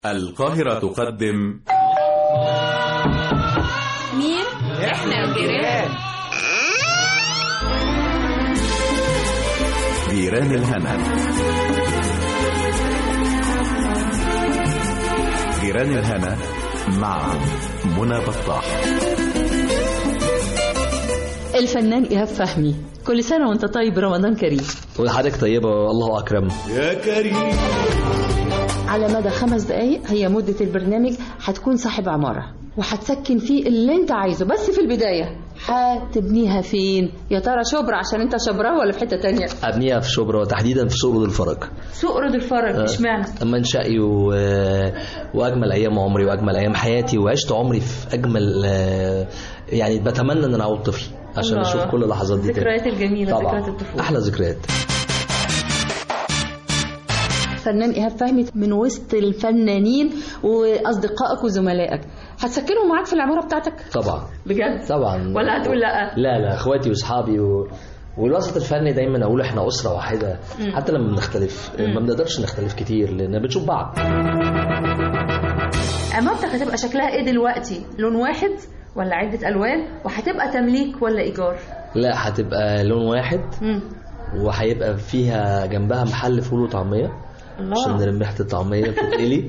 القاهرة تقدم مين؟ احنا الجيران. جيران الهنا. جيران الهنا مع منى بطاح. الفنان إيهاب فهمي، كل سنة وانت طيب، رمضان كريم. وحضرتك طيبة والله أكرم يا كريم. على مدى 5 دقايق هي مدة البرنامج، هتكون صاحب عمارة وهتسكن فيه اللي انت عايزه، بس في البداية هتبنيها فين؟ يا ترى شبرا عشان انت شبرا ولا في حتة تانية؟ أبنيها في شبرا، تحديدا في سوق رود الفرج. سوق رود الفرج، اشمعنى؟ منشأي وأجمل أيام عمري وأجمل أيام حياتي، وعشت عمري في أجمل، يعني بتمنى أن أنا أعود طفل عشان أشوف كل اللحظات دي. الذكريات الجميلة، طبعا ذكريات الطفولة، أحلى ذكريات. فنان إيهاب فهمي من وسط الفنانين وأصدقائك وزملائك، هتسكنهم معاك في العمارة بتاعتك؟ طبعا بجد؟ طبعا. ولا هتقول لا؟ لا اخواتي واصحابي والوسط الفني دايما اقول احنا اسره واحده. حتى لما بنختلف ما بنقدرش نختلف كتير لان بنشوف بعض. عمارتك هتبقى شكلها ايه دلوقتي؟ لون واحد ولا عدة الوان؟ وهتبقى تمليك ولا ايجار؟ لا، هتبقى لون واحد. وهيبقى فيها جنبها محل فول وطعميه عشان نرمي ريحه الطعميه بتتقلي.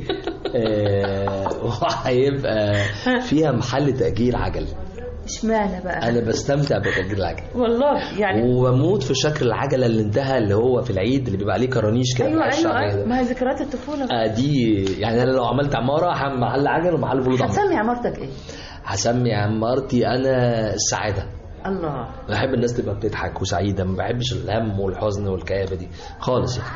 وهيبقى فيها محل تأجير عجل. اشمعنى بقى؟ انا بستمتع بتأجير العجل والله يعني، وبموت في شكل العجله اللي انتهى، اللي هو في العيد اللي بيبقى عليه كرانيش كده. ايوه ما هي ذكريات الطفوله دي. يعني انا لو عملت عماره هعمل محل عجل ومحل فول وطعميه. هتسمي عمارتك ايه؟ هسمي عمارتي انا السعاده. الله. بحب الناس تبقى بتضحك وسعيده، ما بحبش الهم والحزن والكآبه دي خالص يعني.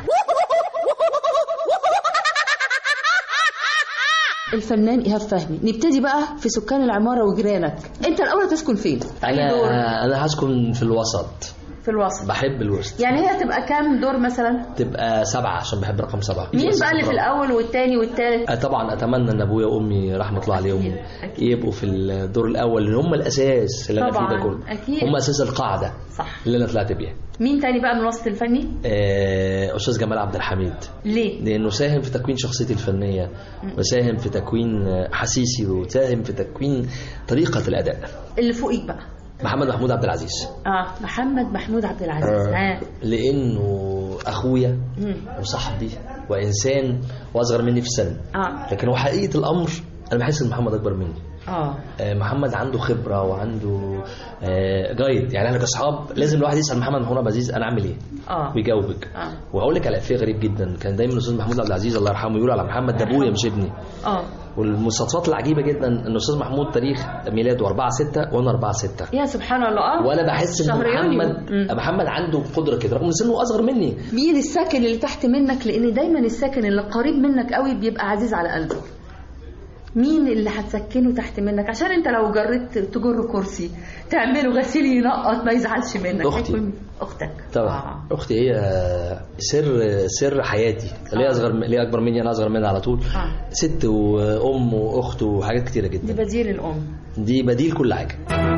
الفنان إيهاب فهمي، نبتدي بقى في سكان العمارة وجيرانك. انت الاول تسكن فين؟ انا هسكن في الوسط. في الوسط. بحب الوسط. يعني هي تبقى كام دور مثلا؟ تبقى 7 عشان بحب رقم 7. مين بقى اللي في الاول والثاني والثالث؟ طبعا اتمنى ان ابويا وامي رحمه الله عليهم يبقوا في الدور الاول، لان هم الاساس اللي انا فيه ده كله. أكيد. هم اساس القاعده. صح. اللي انا طلعت بيها. مين تاني بقى من الوسط الفني؟ استاذ جمال عبد الحميد. ليه؟ لانه ساهم في تكوين شخصيتي الفنيه، وساهم في تكوين حسيسي، وساهم في تكوين طريقه الاداء. اللي فوقيك بقى؟ محمد محمود عبد العزيز. محمد محمود عبد العزيز. لانه اخويا وصاحبي وانسان واصغر مني في السن. لكن هو حقيقه الامر انا بحس ان محمد اكبر مني. محمد عنده خبره وعنده جايد. يعني احنا كاصحاب لازم الواحد يسال محمد محمود عبد العزيز انا اعمل ايه ويجاوبك. واقول لك على افيه غريب جدا، كان دايما الاستاذ محمود عبد العزيز الله يرحمه يقول على محمد ده ابويا مش ابني. والمصادفات العجيبه جدا ان الاستاذ محمود تاريخ ميلاده 4/6 وانا 4/6. يا سبحان الله. وانا بحس ان محمد عنده قدره كده رغم ان سنه اصغر مني. مين الساكن اللي تحت منك؟ لان دايما الساكن اللي قريب منك قوي بيبقى عزيز على قلبك. مين اللي هتسكنه تحت منك؟ عشان انت لو جريت تجر كرسي تعمله غسيل ينقط ما يزعلش منك. اختك طبعا. اختي هي سر حياتي. ليه اكبر مني، انا اصغر منها على طول. ست وام واخت وحاجات كتيره جدا. دي بديل الام، دي بديل كل حاجه.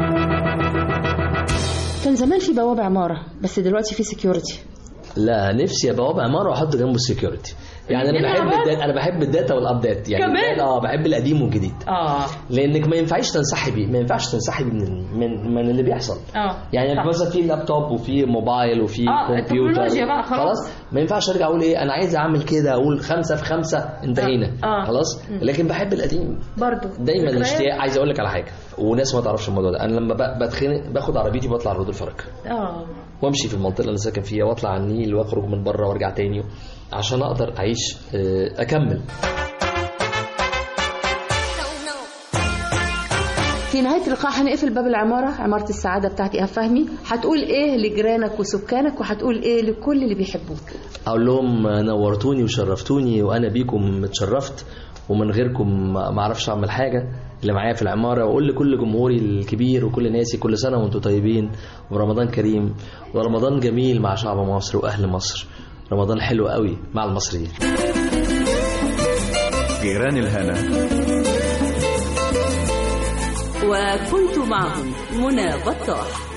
كان زمان في بوابه عماره بس دلوقتي في سيكيورتي. لا، نفسي بوابه عماره واحط جنبه السيكيورتي. يعني انا بحب الداتا والابديت. يعني كمان بحب القديم والجديد. لانك ما ينفعش تنسحبي من اللي بيحصل. يعني مثلا في لابتوب وفي موبايل وفي كمبيوتر خلاص ما ينفعش ارجع اقول ايه انا عايز اعمل كده، اقول 5 في 5 انتهينا. خلاص. لكن بحب القديم برضو دايما الاشتياق. عايز اقول لك على حاجه وناس ما تعرفش الموضوع ده. انا لما بتخنق باخد عربيتي بطلع رود الفرج وامشي في المنطقه اللي انا ساكن فيها واطلع على النيل واخرج من بره وارجع تاني عشان اقدر اعيش اكمل. في نهايه اللقاء هنقفل باب العماره، عماره السعاده بتاعت إيهاب فهمي. هتقول ايه لجيرانك وسكانك وهتقول ايه لكل اللي بيحبوك؟ اقول لهم نورتوني وشرفتوني وانا بيكم اتشرفت، ومن غيركم ما اعرفش اعمل حاجه اللي معايا في العماره. واقول لكل جمهوري الكبير وكل ناسي كل سنه وانتم طيبين، ورمضان كريم ورمضان جميل مع شعب مصر واهل مصر. رمضان حلو قوي مع المصريين. جيران الهنا. وكنت معهم منى بطاح.